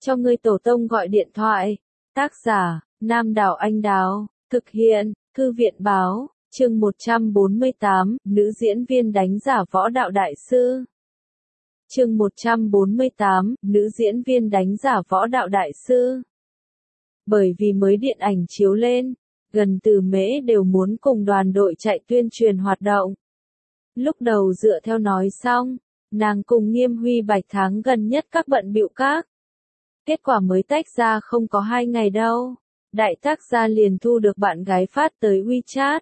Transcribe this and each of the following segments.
cho ngươi tổ tông gọi điện thoại. Tác giả, Nam Đảo Anh Đào, thực hiện, Thư viện Báo, chương 148, nữ diễn viên đánh giả võ đạo đại sư. Chương 148, nữ diễn viên đánh giả võ đạo đại sư. Bởi vì mới điện ảnh chiếu lên, gần Từ Mễ đều muốn cùng đoàn đội chạy tuyên truyền hoạt động. Lúc đầu dựa theo nói xong, nàng cùng Nghiêm Huy Bạch tháng gần nhất các bận bịu các. Kết quả mới tách ra không có 2 ngày đâu, đại tác gia liền thu được bạn gái phát tới WeChat.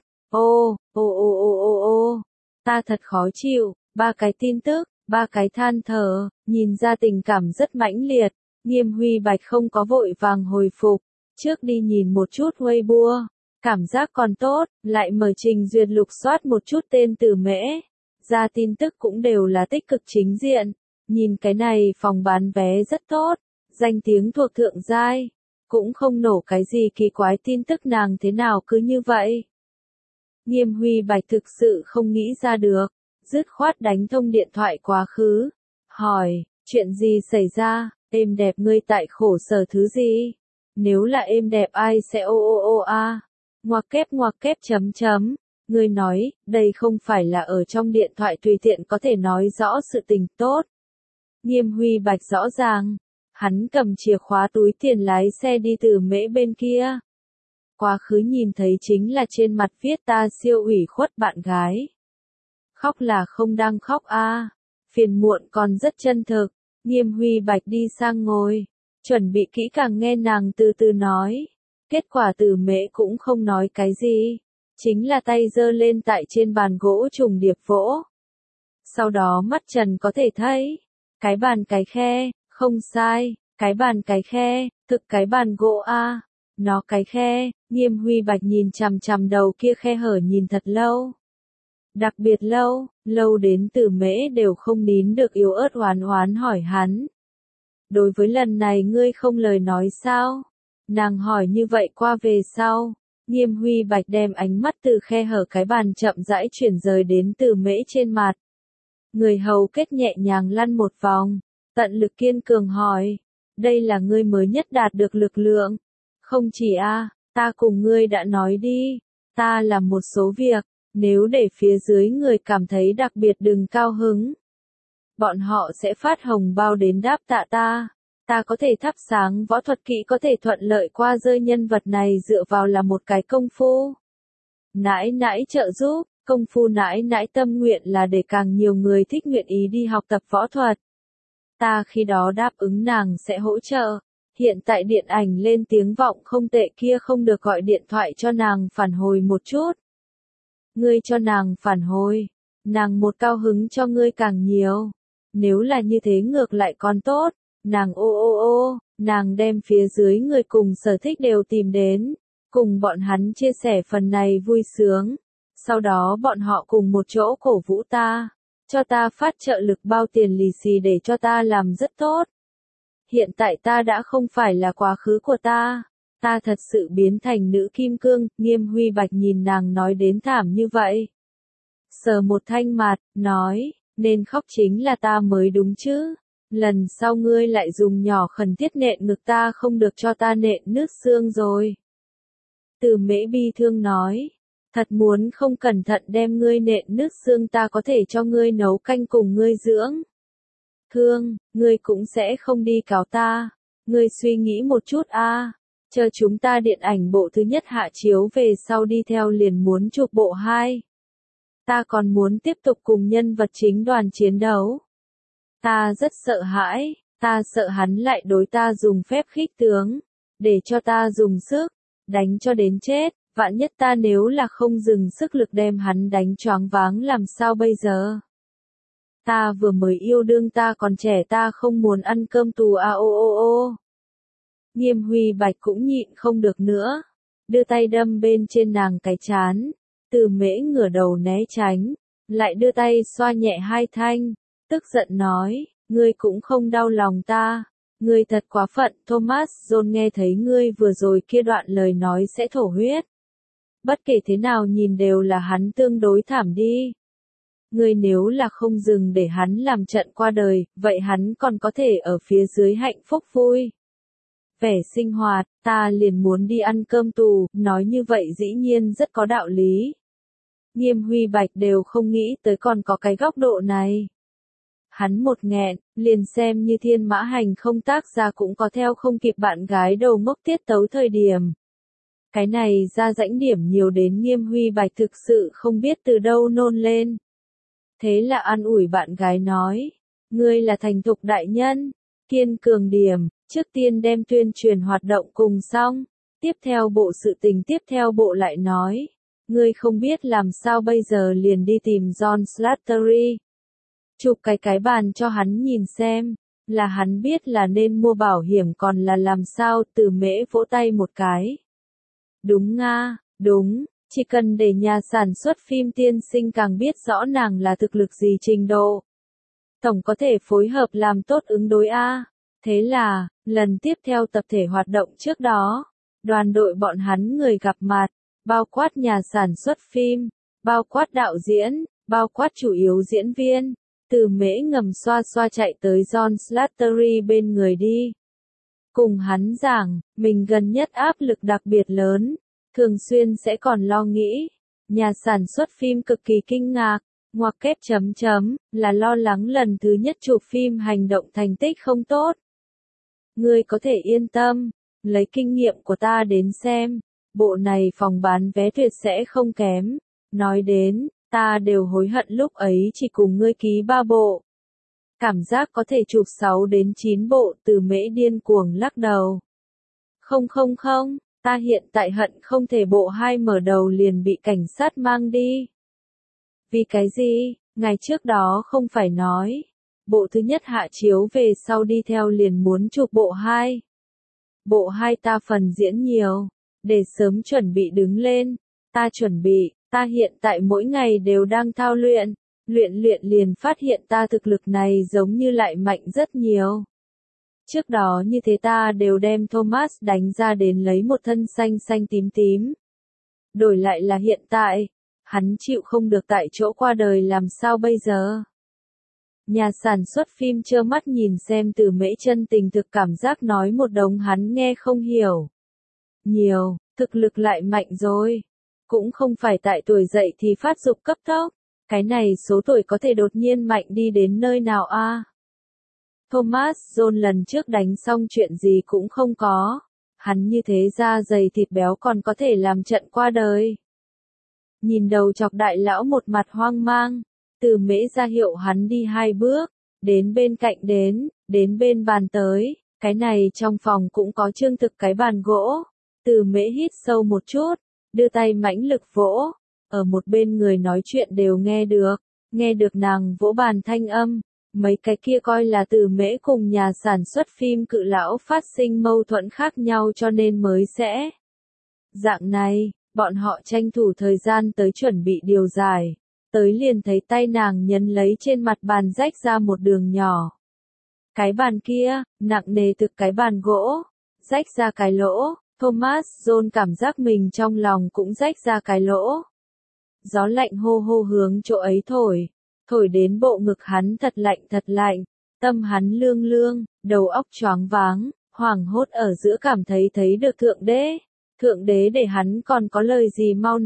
Ô, ta thật khó chịu, 3 cái tin tức, 3 cái than thở, nhìn ra tình cảm rất mãnh liệt. Nghiêm Huy Bạch không có vội vàng hồi phục, trước đi nhìn một chút Weibo, cảm giác còn tốt, lại mở trình duyệt lục soát một chút tên Từ Mễ, ra tin tức cũng đều là tích cực chính diện, nhìn cái này phòng bán vé rất tốt, danh tiếng thuộc thượng giai, cũng không nổ cái gì kỳ quái tin tức nàng thế nào cứ như vậy. Nghiêm Huy Bạch thực sự không nghĩ ra được, dứt khoát đánh thông điện thoại quá khứ, hỏi, chuyện gì xảy ra, êm đẹp ngươi tại khổ sở thứ gì? Nếu là êm đẹp ai sẽ ngoặc kép chấm, ngươi nói, đây không phải là ở trong điện thoại tùy tiện có thể nói rõ sự tình tốt. Nghiêm Huy Bạch rõ ràng, hắn cầm chìa khóa túi tiền lái xe đi Từ Mễ bên kia. Quá khứ nhìn thấy chính là trên mặt viết ta siêu ủy khuất bạn gái. Khóc là không đang khóc phiền muộn còn rất chân thực. Nghiêm Huy Bạch đi sang ngồi, chuẩn bị kỹ càng nghe nàng từ từ nói. Kết quả Từ Mễ cũng không nói cái gì, chính là tay giơ lên tại trên bàn gỗ trùng điệp vỗ. Sau đó mắt trần có thể thấy, cái bàn cái khe, không sai, cái bàn cái khe, thực cái bàn gỗ nó cái khe. Nghiêm Huy Bạch nhìn chằm chằm đầu kia khe hở nhìn thật lâu. Đặc biệt lâu, lâu đến Từ Mễ đều không nín được yếu ớt oán hỏi hắn. Đối với lần này ngươi không lời nói sao? Nàng hỏi như vậy qua về sau. Nghiêm Huy Bạch đem ánh mắt từ khe hở cái bàn chậm rãi chuyển rời đến Từ Mễ trên mặt. Người hầu kết nhẹ nhàng lăn một vòng, tận lực kiên cường hỏi. Đây là ngươi mới nhất đạt được lực lượng. Không chỉ ta cùng ngươi đã nói đi. Ta làm một số việc, nếu để phía dưới người cảm thấy đặc biệt đừng cao hứng. Bọn họ sẽ phát hồng bao đến đáp tạ ta. Ta có thể thắp sáng võ thuật kỹ có thể thuận lợi qua rơi nhân vật này dựa vào là một cái công phu. Nãi nãi trợ giúp, công phu nãi nãi tâm nguyện là để càng nhiều người thích nguyện ý đi học tập võ thuật. Ta khi đó đáp ứng nàng sẽ hỗ trợ. Hiện tại điện ảnh lên tiếng vọng không tệ kia không được gọi điện thoại cho nàng phản hồi một chút. Ngươi cho nàng phản hồi, nàng một cao hứng cho ngươi càng nhiều. Nếu là như thế ngược lại còn tốt, nàng nàng đem phía dưới người cùng sở thích đều tìm đến, cùng bọn hắn chia sẻ phần này vui sướng. Sau đó bọn họ cùng một chỗ cổ vũ ta, cho ta phát trợ lực bao tiền lì xì để cho ta làm rất tốt. Hiện tại ta đã không phải là quá khứ của ta thật sự biến thành nữ kim cương. Nghiêm Huy Bạch nhìn nàng nói đến thảm như vậy, sờ một thanh mặt, nói, nên khóc chính là ta mới đúng chứ. Lần sau ngươi lại dùng nhỏ khẩn thiết nện ngực ta không được cho ta nện nước xương rồi. Từ Mễ bi thương nói, thật muốn không cẩn thận đem ngươi nện nước xương ta có thể cho ngươi nấu canh cùng ngươi dưỡng. Thương, ngươi cũng sẽ không đi cáo ta. Ngươi suy nghĩ một chút chờ chúng ta điện ảnh bộ thứ nhất hạ chiếu về sau đi theo liền muốn chụp bộ 2. Ta còn muốn tiếp tục cùng nhân vật chính đoàn chiến đấu. Ta rất sợ hãi, ta sợ hắn lại đối ta dùng phép khích tướng, để cho ta dùng sức, đánh cho đến chết, vạn nhất ta nếu là không dừng sức lực đem hắn đánh choáng váng làm sao bây giờ? Ta vừa mới yêu đương ta còn trẻ ta không muốn ăn cơm tù Nghiêm Huy Bạch cũng nhịn không được nữa, đưa tay đâm bên trên nàng cái trán. Từ Mễ ngửa đầu né tránh, lại đưa tay xoa nhẹ 2 thanh, tức giận nói, ngươi cũng không đau lòng ta, ngươi thật quá phận. Thomas John nghe thấy ngươi vừa rồi kia đoạn lời nói sẽ thổ huyết. Bất kể thế nào nhìn đều là hắn tương đối thảm đi. Ngươi nếu là không dừng để hắn làm trận qua đời, vậy hắn còn có thể ở phía dưới hạnh phúc vui. vẻ sinh hoạt, ta liền muốn đi ăn cơm tù, nói như vậy dĩ nhiên rất có đạo lý. Nghiêm Huy Bạch đều không nghĩ tới còn có cái góc độ này. Hắn một nghẹn, liền xem như Thiên Mã Hành không tác ra cũng có theo không kịp bạn gái đầu ngốc tiết tấu thời điểm. Cái này ra rãnh điểm nhiều đến Nghiêm Huy Bạch thực sự không biết từ đâu nôn lên. Thế là an ủi bạn gái nói, ngươi là thành thục đại nhân, kiên cường điểm, trước tiên đem tuyên truyền hoạt động cùng xong, tiếp theo bộ sự tình tiếp theo bộ lại nói, ngươi không biết làm sao bây giờ liền đi tìm John Slattery. Chụp cái bàn cho hắn nhìn xem, là hắn biết là nên mua bảo hiểm còn là làm sao. Từ Mễ vỗ tay một cái. Đúng nga, đúng, chỉ cần để nhà sản xuất phim tiên sinh càng biết rõ nàng là thực lực gì trình độ. Tổng có thể phối hợp làm tốt ứng đối A. Thế là, lần tiếp theo tập thể hoạt động trước đó, đoàn đội bọn hắn người gặp mặt, bao quát nhà sản xuất phim, bao quát đạo diễn, bao quát chủ yếu diễn viên. Từ Mễ ngầm xoa xoa chạy tới John Slattery bên người đi. Cùng hắn giảng, mình gần nhất áp lực đặc biệt lớn, thường xuyên sẽ còn lo nghĩ. Nhà sản xuất phim cực kỳ kinh ngạc, ngoặc kép chấm chấm, là lo lắng lần thứ nhất chụp phim hành động thành tích không tốt. Ngươi có thể yên tâm, lấy kinh nghiệm của ta đến xem, bộ này phòng bán vé tuyệt sẽ không kém. Nói đến, ta đều hối hận lúc ấy chỉ cùng ngươi ký 3 bộ. Cảm giác có thể chụp 6 đến 9 bộ. Từ Mễ điên cuồng lắc đầu. Không, ta hiện tại hận không thể bộ 2 mở đầu liền bị cảnh sát mang đi. Vì cái gì, ngày trước đó không phải nói, bộ thứ nhất hạ chiếu về sau đi theo liền muốn chụp bộ 2. Bộ 2 ta phần diễn nhiều, để sớm chuẩn bị đứng lên, ta chuẩn bị. Ta hiện tại mỗi ngày đều đang thao luyện, luyện liền phát hiện ta thực lực này giống như lại mạnh rất nhiều. Trước đó như thế ta đều đem Thomas đánh ra đến lấy một thân xanh xanh tím tím. Đổi lại là hiện tại, hắn chịu không được tại chỗ qua đời làm sao bây giờ? Nhà sản xuất phim trơ mắt nhìn xem Từ Mễ chân tình thực cảm giác nói một đống hắn nghe không hiểu. Nhiều, thực lực lại mạnh rồi. Cũng không phải tại tuổi dậy thì phát dục cấp tốc, cái này số tuổi có thể đột nhiên mạnh đi đến nơi nào a? Thomas John lần trước đánh xong chuyện gì cũng không có, hắn như thế da dày thịt béo còn có thể làm trận qua đời. Nhìn đầu chọc đại lão một mặt hoang mang, Từ Mễ ra hiệu hắn đi 2 bước, đến bên cạnh đến bên bàn tới, cái này trong phòng cũng có trương thực cái bàn gỗ. Từ Mễ hít sâu một chút, đưa tay mãnh lực vỗ, ở một bên người nói chuyện đều nghe được nàng vỗ bàn thanh âm, mấy cái kia coi là Từ Mễ cùng nhà sản xuất phim cự lão phát sinh mâu thuẫn khác nhau cho nên mới sẽ. Dạng này, bọn họ tranh thủ thời gian tới chuẩn bị điều giải, tới liền thấy tay nàng nhấn lấy trên mặt bàn rách ra một đường nhỏ. Cái bàn kia, nặng nề thực cái bàn gỗ, rách ra cái lỗ. Thomas John cảm giác mình trong lòng cũng rách ra cái lỗ. Gió lạnh hô hô hướng chỗ ấy thổi đến bộ ngực hắn thật lạnh, tâm hắn lương, đầu óc choáng váng, hoảng hốt ở giữa cảm thấy được Thượng đế để hắn còn có lời gì mau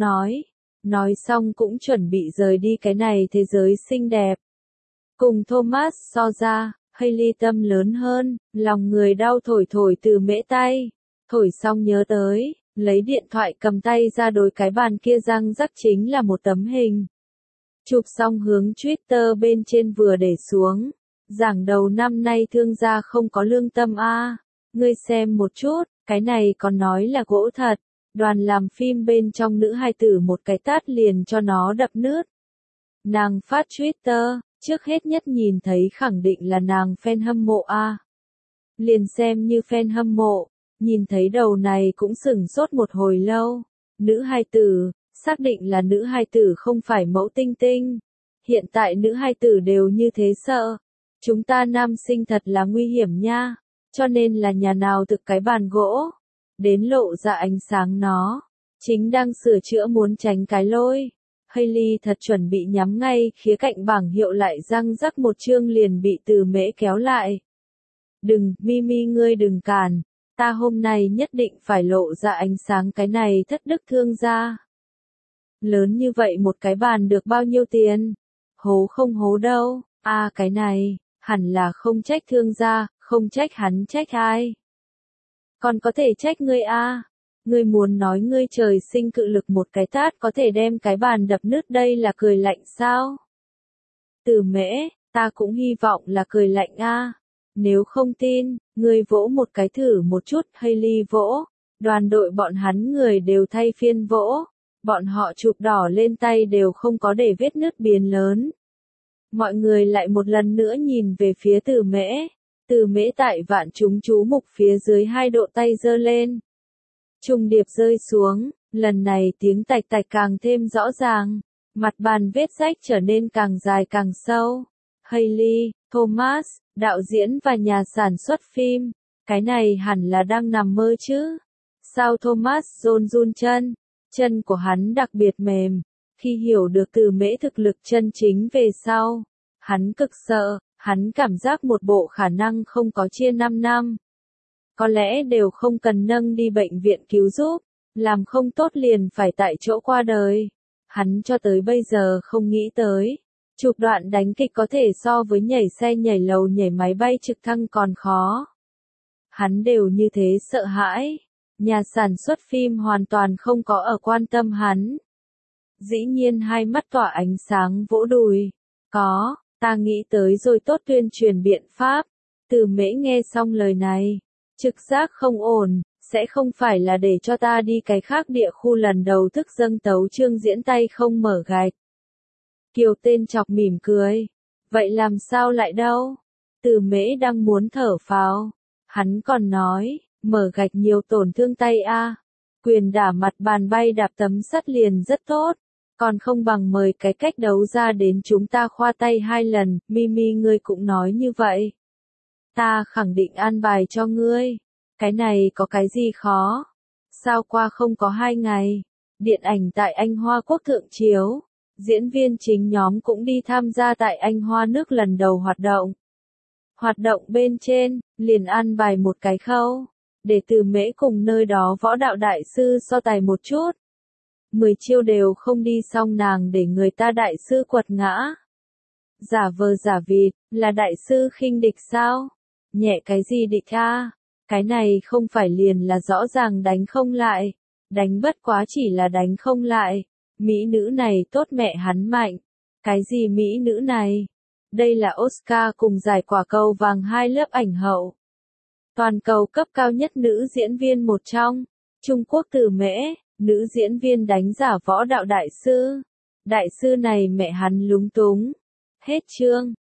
nói xong cũng chuẩn bị rời đi cái này thế giới xinh đẹp. Cùng Thomas so ra, Hailey tâm lớn hơn, lòng người đau thổi Từ Mễ tay. Thổi xong nhớ tới, lấy điện thoại cầm tay ra đối cái bàn kia răng rắc chính là một tấm hình. Chụp xong hướng Twitter bên trên vừa để xuống. Giảng đầu năm nay thương gia không có lương tâm a. Ngươi xem một chút, cái này còn nói là gỗ thật. Đoàn làm phim bên trong nữ hài tử một cái tát liền cho nó đập nứt. Nàng phát Twitter, trước hết nhất nhìn thấy khẳng định là nàng fan hâm mộ a. Liền xem như fan hâm mộ. Nhìn thấy đầu này cũng sửng sốt một hồi lâu. Nữ hài tử, xác định là nữ hài tử không phải mẫu tinh tinh. Hiện tại nữ hài tử đều như thế sợ. Chúng ta nam sinh thật là nguy hiểm nha. Cho nên là nhà nào thực cái bàn gỗ. Đến lộ ra ánh sáng nó. Chính đang sửa chữa muốn tránh cái lôi. Hailey thật chuẩn bị nhắm ngay khía cạnh bảng hiệu lại răng rắc một chương liền bị Từ Mễ kéo lại. Đừng, Mimi ngươi đừng cản. Ta hôm nay nhất định phải lộ ra ánh sáng cái này thất đức thương gia. Lớn như vậy một cái bàn được bao nhiêu tiền? Hố không hố đâu, cái này, hẳn là không trách thương gia, không trách hắn trách ai. Còn có thể trách ngươi Ngươi muốn nói ngươi trời sinh cự lực một cái tát có thể đem cái bàn đập nứt đây là cười lạnh sao? Từ Mễ, ta cũng hy vọng là cười lạnh Nếu không tin, ngươi vỗ một cái thử một chút, Hailey vỗ. Đoàn đội bọn hắn người đều thay phiên vỗ. Bọn họ chụp đỏ lên tay đều không có để vết nứt biến lớn. Mọi người lại một lần nữa nhìn về phía Từ Mễ. Từ Mễ tại vạn chúng chú mục phía dưới hai độ tay giơ lên. Trùng điệp rơi xuống, lần này tiếng tạch tạch càng thêm rõ ràng. Mặt bàn vết rách trở nên càng dài càng sâu. Hailey, Thomas, đạo diễn và nhà sản xuất phim, cái này hẳn là đang nằm mơ chứ. Sao Thomas run chân của hắn đặc biệt mềm. Khi hiểu được Từ Mễ thực lực chân chính về sau, hắn cực sợ, hắn cảm giác một bộ khả năng không có chia 5 năm. Có lẽ đều không cần nâng đi bệnh viện cứu giúp, làm không tốt liền phải tại chỗ qua đời. Hắn cho tới bây giờ không nghĩ tới. Chụp đoạn đánh kịch có thể so với nhảy xe nhảy lầu nhảy máy bay trực thăng còn khó. Hắn đều như thế sợ hãi. Nhà sản xuất phim hoàn toàn không có ở quan tâm hắn. Dĩ nhiên hai mắt tỏa ánh sáng vỗ đùi. Có, ta nghĩ tới rồi tốt tuyên truyền biện pháp. Từ Mễ nghe xong lời này. Trực giác không ổn, sẽ không phải là để cho ta đi cái khác địa khu lần đầu thức dâng tấu chương diễn tay không mở gạch. Kiều tên chọc mỉm cười. Vậy làm sao lại đâu? Từ Mễ đang muốn thở phào. Hắn còn nói, mở gạch nhiều tổn thương tay Quyền đả mặt bàn bay đạp tấm sắt liền rất tốt. Còn không bằng mời cái cách đấu ra đến chúng ta khoa tay 2 lần, Mimi ngươi cũng nói như vậy. Ta khẳng định an bài cho ngươi. Cái này có cái gì khó? Sao qua không có 2 ngày? Điện ảnh tại Anh Hoa Quốc thượng chiếu. Diễn viên chính nhóm cũng đi tham gia tại Anh Hoa nước lần đầu hoạt động. Hoạt động bên trên, liền an bài một cái khâu. Để Từ Mễ cùng nơi đó võ đạo đại sư so tài một chút. 10 chiêu đều không đi xong nàng để người ta đại sư quật ngã. Giả vờ giả vịt, là đại sư khinh địch sao? Nhẹ cái gì địch Cái này không phải liền là rõ ràng đánh không lại. Đánh bất quá chỉ là đánh không lại. Mỹ nữ này tốt mẹ hắn mạnh. Cái gì mỹ nữ này? Đây là Oscar cùng giải quả cầu vàng 2 lớp ảnh hậu. Toàn cầu cấp cao nhất nữ diễn viên một trong. Trung Quốc Từ Mễ, nữ diễn viên đánh giả võ đạo đại sư. Đại sư này mẹ hắn lúng túng. Hết chương.